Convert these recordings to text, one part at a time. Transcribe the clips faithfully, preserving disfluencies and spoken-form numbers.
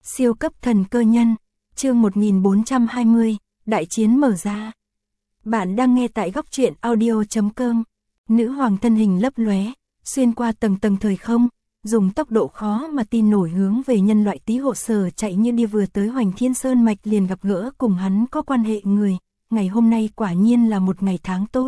Siêu cấp thần cơ nhân, chương một nghìn bốn trăm hai mươi, đại chiến mở ra. Bạn đang nghe tại góc truyện audio chấm com. Nữ hoàng thân hình lấp lóe, xuyên qua tầng tầng thời không, dùng tốc độ khó mà tin nổi hướng về nhân loại Tý Hộ Sở chạy như đi, vừa tới Hoành Thiên Sơn Mạch liền gặp gỡ cùng hắn có quan hệ người. Ngày hôm nay quả nhiên là một ngày tháng tốt.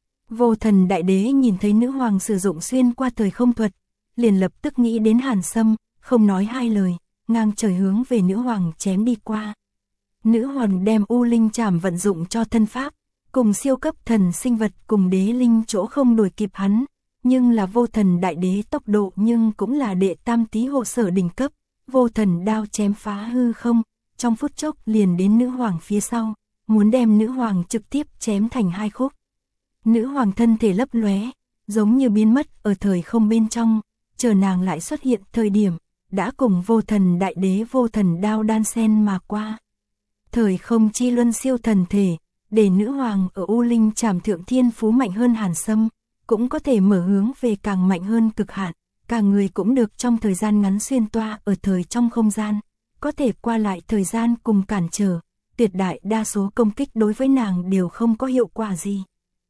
Vô Thần Đại Đế nhìn thấy nữ hoàng sử dụng xuyên qua thời không thuật, liền lập tức nghĩ đến Hàn Sâm, không nói hai lời, ngang trời hướng về nữ hoàng chém đi qua. Nữ hoàng đem U Linh Trảm vận dụng cho thân pháp, cùng siêu cấp thần sinh vật cùng đế linh chỗ không đuổi kịp hắn, nhưng là Vô Thần Đại Đế tốc độ nhưng cũng là đệ tam Tý Hộ Sở đỉnh cấp. Vô Thần đao chém phá hư không, trong phút chốc liền đến nữ hoàng phía sau, muốn đem nữ hoàng trực tiếp chém thành hai khúc. Nữ hoàng thân thể lấp lóe, giống như biến mất ở thời không bên trong, chờ nàng lại xuất hiện thời điểm, đã cùng Vô Thần Đại Đế Vô Thần đao đan xen mà qua. Thời không chi luân siêu thần thể, để nữ hoàng ở U Linh Trảm thượng thiên phú mạnh hơn Hàn Sâm, cũng có thể mở hướng về càng mạnh hơn cực hạn, cả người cũng được trong thời gian ngắn xuyên toa ở thời trong không gian, có thể qua lại thời gian cùng cản trở, tuyệt đại đa số công kích đối với nàng đều không có hiệu quả gì.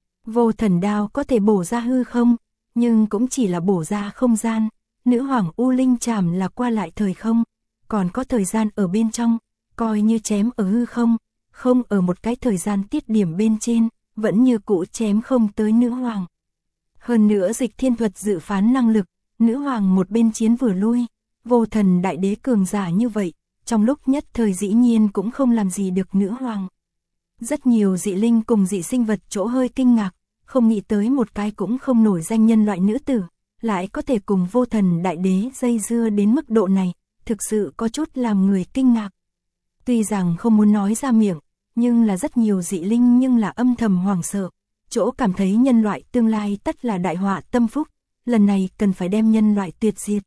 Vô Thần đao có thể bổ ra hư không, nhưng cũng chỉ là bổ ra không gian. Nữ hoàng U Linh Trảm là qua lại thời không, còn có thời gian ở bên trong, coi như chém ở hư không, không ở một cái thời gian tiết điểm bên trên, vẫn như cũ chém không tới nữ hoàng. Hơn nữa dịch thiên thuật dự phán năng lực, nữ hoàng một bên chiến vừa lui, Vô Thần Đại Đế cường giả như vậy, trong lúc nhất thời dĩ nhiên cũng không làm gì được nữ hoàng. Rất nhiều dị linh cùng dị sinh vật chỗ hơi kinh ngạc, không nghĩ tới một cái cũng không nổi danh nhân loại nữ tử, lại có thể cùng Vô Thần Đại Đế dây dưa đến mức độ này, thực sự có chút làm người kinh ngạc. Tuy rằng không muốn nói ra miệng, nhưng là rất nhiều dị linh nhưng là âm thầm hoảng sợ, chỗ cảm thấy nhân loại tương lai tất là đại họa tâm phúc, lần này cần phải đem nhân loại tuyệt diệt.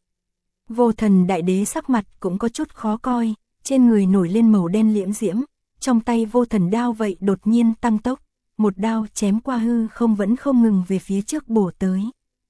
Vô Thần Đại Đế sắc mặt cũng có chút khó coi, trên người nổi lên màu đen liễm diễm, trong tay Vô Thần đao vậy đột nhiên tăng tốc, một đao chém qua hư không vẫn không ngừng về phía trước bổ tới.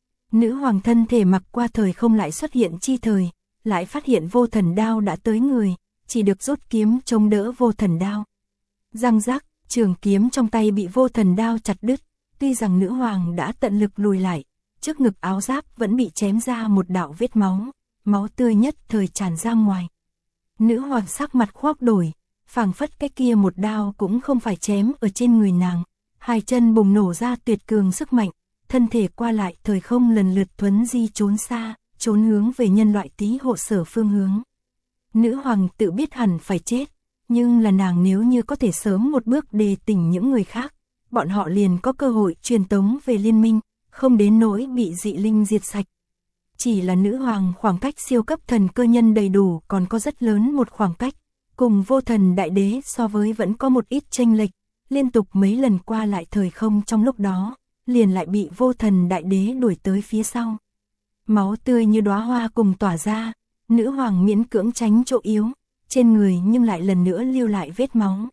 Nữ hoàng thân thể mặc qua thời không lại xuất hiện chi thời, lại phát hiện Vô Thần đao đã tới người, chỉ được rút kiếm chống đỡ Vô Thần đao. Răng rắc, trường kiếm trong tay bị Vô Thần đao chặt đứt, tuy rằng nữ hoàng đã tận lực lùi lại, trước ngực áo giáp vẫn bị chém ra một đạo vết máu, máu tươi nhất thời tràn ra ngoài. Nữ hoàng sắc mặt khoác đổi, phảng phất cái kia một đao cũng không phải chém ở trên người nàng, hai chân bùng nổ ra tuyệt cường sức mạnh, thân thể qua lại thời không lần lượt thuấn di trốn xa, trốn hướng về nhân loại Tý Hộ Sở phương hướng. Nữ hoàng tự biết hẳn phải chết, nhưng là nàng nếu như có thể sớm một bước đề tỉnh những người khác, bọn họ liền có cơ hội truyền tống về liên minh, không đến nỗi bị dị linh diệt sạch. Chỉ là nữ hoàng khoảng cách siêu cấp thần cơ nhân đầy đủ còn có rất lớn một khoảng cách, cùng Vô Thần Đại Đế so với vẫn có một ít chênh lệch, liên tục mấy lần qua lại thời không trong lúc đó, liền lại bị Vô Thần Đại Đế đuổi tới phía sau. Máu tươi như đóa hoa cùng tỏa ra, nữ hoàng miễn cưỡng tránh chỗ yếu, trên người nhưng lại lần nữa lưu lại vết máu.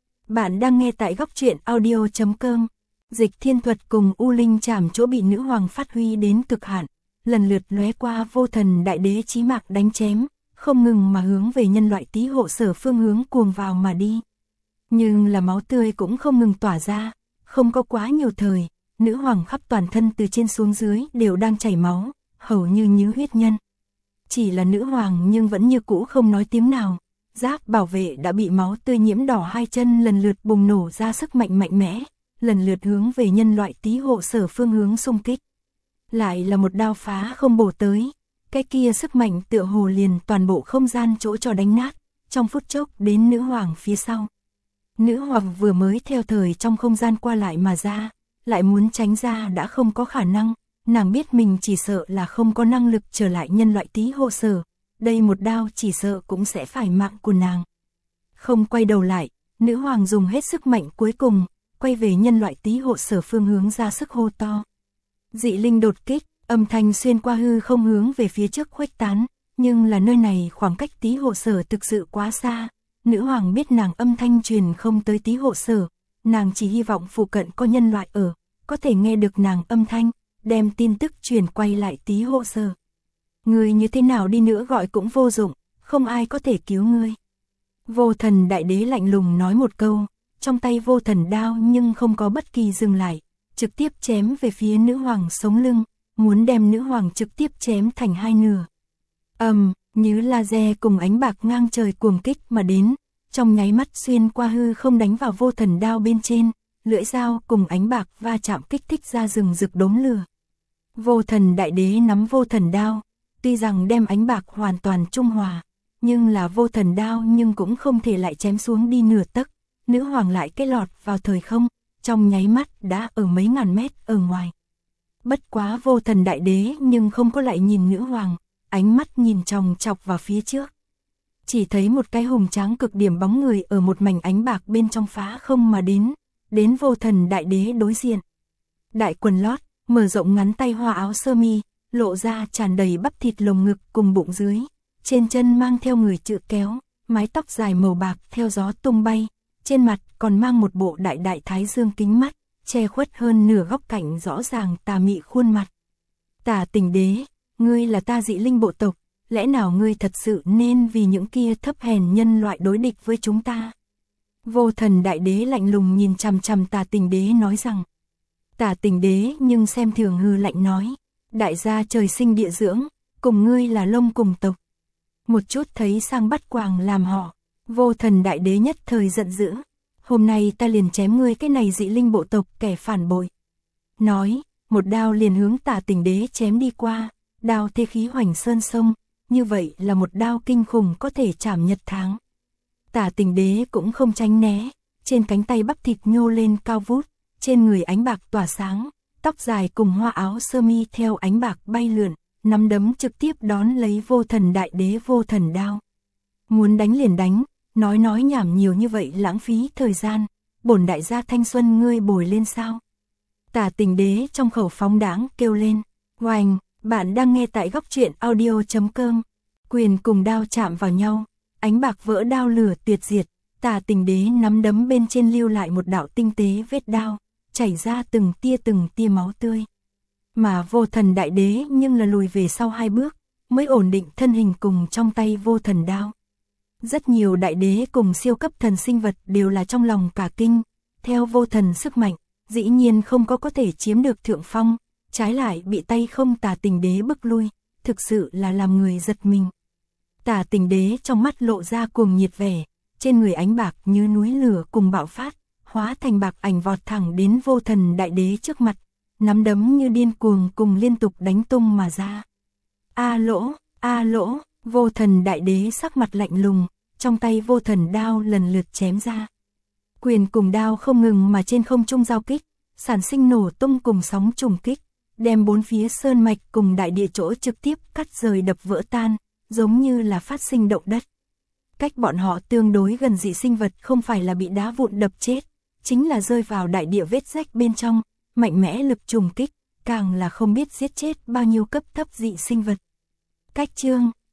Bạn đang nghe tại góc truyện audio chấm com. Dịch thiên thuật cùng U Linh Trảm chỗ bị nữ hoàng phát huy đến cực hạn, lần lượt lóe qua Vô Thần Đại Đế chí mạc đánh chém, không ngừng mà hướng về nhân loại Tý Hộ Sở phương hướng cuồng vào mà đi. Nhưng là máu tươi cũng không ngừng tỏa ra, không có quá nhiều thời, nữ hoàng khắp toàn thân từ trên xuống dưới đều đang chảy máu, hầu như như huyết nhân. Chỉ là nữ hoàng nhưng vẫn như cũ không nói tiếng nào, giáp bảo vệ đã bị máu tươi nhiễm đỏ hai chân lần lượt bùng nổ ra sức mạnh mạnh mẽ, lần lượt hướng về nhân loại Tý Hộ Sở phương hướng xung kích. Lại là một đao phá không bổ tới, cái kia sức mạnh tựa hồ liền toàn bộ không gian chỗ cho đánh nát, trong phút chốc đến nữ hoàng phía sau. Nữ hoàng vừa mới theo thời trong không gian qua lại mà ra, lại muốn tránh ra đã không có khả năng, nàng biết mình chỉ sợ là không có năng lực trở lại nhân loại Tý Hộ Sở, đây một đao chỉ sợ cũng sẽ phải mạng của nàng. Không quay đầu lại, nữ hoàng dùng hết sức mạnh cuối cùng, quay về nhân loại Tý Hộ Sở phương hướng ra sức hô to. Dị linh đột kích, âm thanh xuyên qua hư không hướng về phía trước khuếch tán, nhưng là nơi này khoảng cách Tý Hộ Sở thực sự quá xa, nữ hoàng biết nàng âm thanh truyền không tới Tý Hộ Sở, nàng chỉ hy vọng phụ cận có nhân loại ở, có thể nghe được nàng âm thanh, đem tin tức truyền quay lại Tý Hộ Sở. Người như thế nào đi nữa gọi cũng vô dụng, không ai có thể cứu ngươi. Vô thần đại đế lạnh lùng nói một câu, trong tay vô thần đao nhưng không có bất kỳ dừng lại, trực tiếp chém về phía nữ hoàng sống lưng, muốn đem nữ hoàng trực tiếp chém thành hai nửa. Ầm, như laser cùng ánh bạc ngang trời cuồng kích mà đến, trong nháy mắt xuyên qua hư không đánh vào vô thần đao bên trên, lưỡi dao cùng ánh bạc va chạm kích thích ra rừng rực đốm lửa. Vô thần đại đế nắm vô thần đao, tuy rằng đem ánh bạc hoàn toàn trung hòa, nhưng là vô thần đao nhưng cũng không thể lại chém xuống đi nửa tấc, nữ hoàng lại kết lọt vào thời không, trong nháy mắt đã ở mấy ngàn mét ở ngoài. Bất quá vô thần đại đế nhưng không có lại nhìn nữ hoàng, ánh mắt nhìn chòng chọc vào phía trước. Chỉ thấy một cái hùng tráng cực điểm bóng người ở một mảnh ánh bạc bên trong phá không mà đến, đến vô thần đại đế đối diện. Đại quần lót, mở rộng ngắn tay hoa áo sơ mi, lộ ra tràn đầy bắp thịt lồng ngực cùng bụng dưới, trên chân mang theo người chữ kéo, mái tóc dài màu bạc theo gió tung bay, trên mặt còn mang một bộ đại đại thái dương kính mắt, che khuất hơn nửa góc cạnh rõ ràng tà mị khuôn mặt. Tả Tình Đế, ngươi là ta dị linh bộ tộc, lẽ nào ngươi thật sự nên vì những kia thấp hèn nhân loại đối địch với chúng ta? Vô thần đại đế lạnh lùng nhìn chằm chằm Tả Tình Đế nói rằng. Tả Tình Đế nhưng xem thường hư lạnh nói, đại gia trời sinh địa dưỡng, cùng ngươi là lông cùng tộc. Một chút thấy sang bắt quàng làm họ, vô thần đại đế nhất thời giận dữ, hôm nay ta liền chém ngươi cái này dị linh bộ tộc kẻ phản bội. Nói, một đao liền hướng Tả Tình Đế chém đi qua, đao thế khí hoành sơn sông, như vậy là một đao kinh khủng có thể chảm nhật tháng. Tả Tình Đế cũng không tránh né, trên cánh tay bắp thịt nhô lên cao vút, trên người ánh bạc tỏa sáng, tóc dài cùng hoa áo sơ mi theo ánh bạc bay lượn, nắm đấm trực tiếp đón lấy vô thần đại đế vô thần đao. Muốn đánh liền đánh, nói nói nhảm nhiều như vậy lãng phí thời gian, bổn đại gia thanh xuân ngươi bồi lên sao? Tả Tình Đế trong khẩu phóng đãng kêu lên, oành, bạn đang nghe tại góc truyện audio chấm com, quyền cùng đao chạm vào nhau, ánh bạc vỡ đao lửa tuyệt diệt, Tả Tình Đế nắm đấm bên trên lưu lại một đạo tinh tế vết đao, chảy ra từng tia từng tia máu tươi. Mà vô thần đại đế nhưng là lùi về sau hai bước, mới ổn định thân hình cùng trong tay vô thần đao. Rất nhiều đại đế cùng siêu cấp thần sinh vật đều là trong lòng cả kinh, theo vô thần sức mạnh, dĩ nhiên không có có thể chiếm được thượng phong, trái lại bị tay không Tả Tình Đế bức lui, thực sự là làm người giật mình. Tả Tình Đế trong mắt lộ ra cuồng nhiệt vẻ, trên người ánh bạc như núi lửa cùng bạo phát, hóa thành bạc ảnh vọt thẳng đến vô thần đại đế trước mặt, nắm đấm như điên cuồng cùng liên tục đánh tung mà ra. A lỗ, a lỗ, vô thần đại đế sắc mặt lạnh lùng, trong tay vô thần đao lần lượt chém ra. Quyền cùng đao không ngừng mà trên không trung giao kích, sản sinh nổ tung cùng sóng trùng kích, đem bốn phía sơn mạch cùng đại địa chỗ trực tiếp cắt rời đập vỡ tan, giống như là phát sinh động đất. Cách bọn họ tương đối gần dị sinh vật không phải là bị đá vụn đập chết, chính là rơi vào đại địa vết rách bên trong, mạnh mẽ lực trùng kích, càng là không biết giết chết bao nhiêu cấp thấp dị sinh vật. Cách chương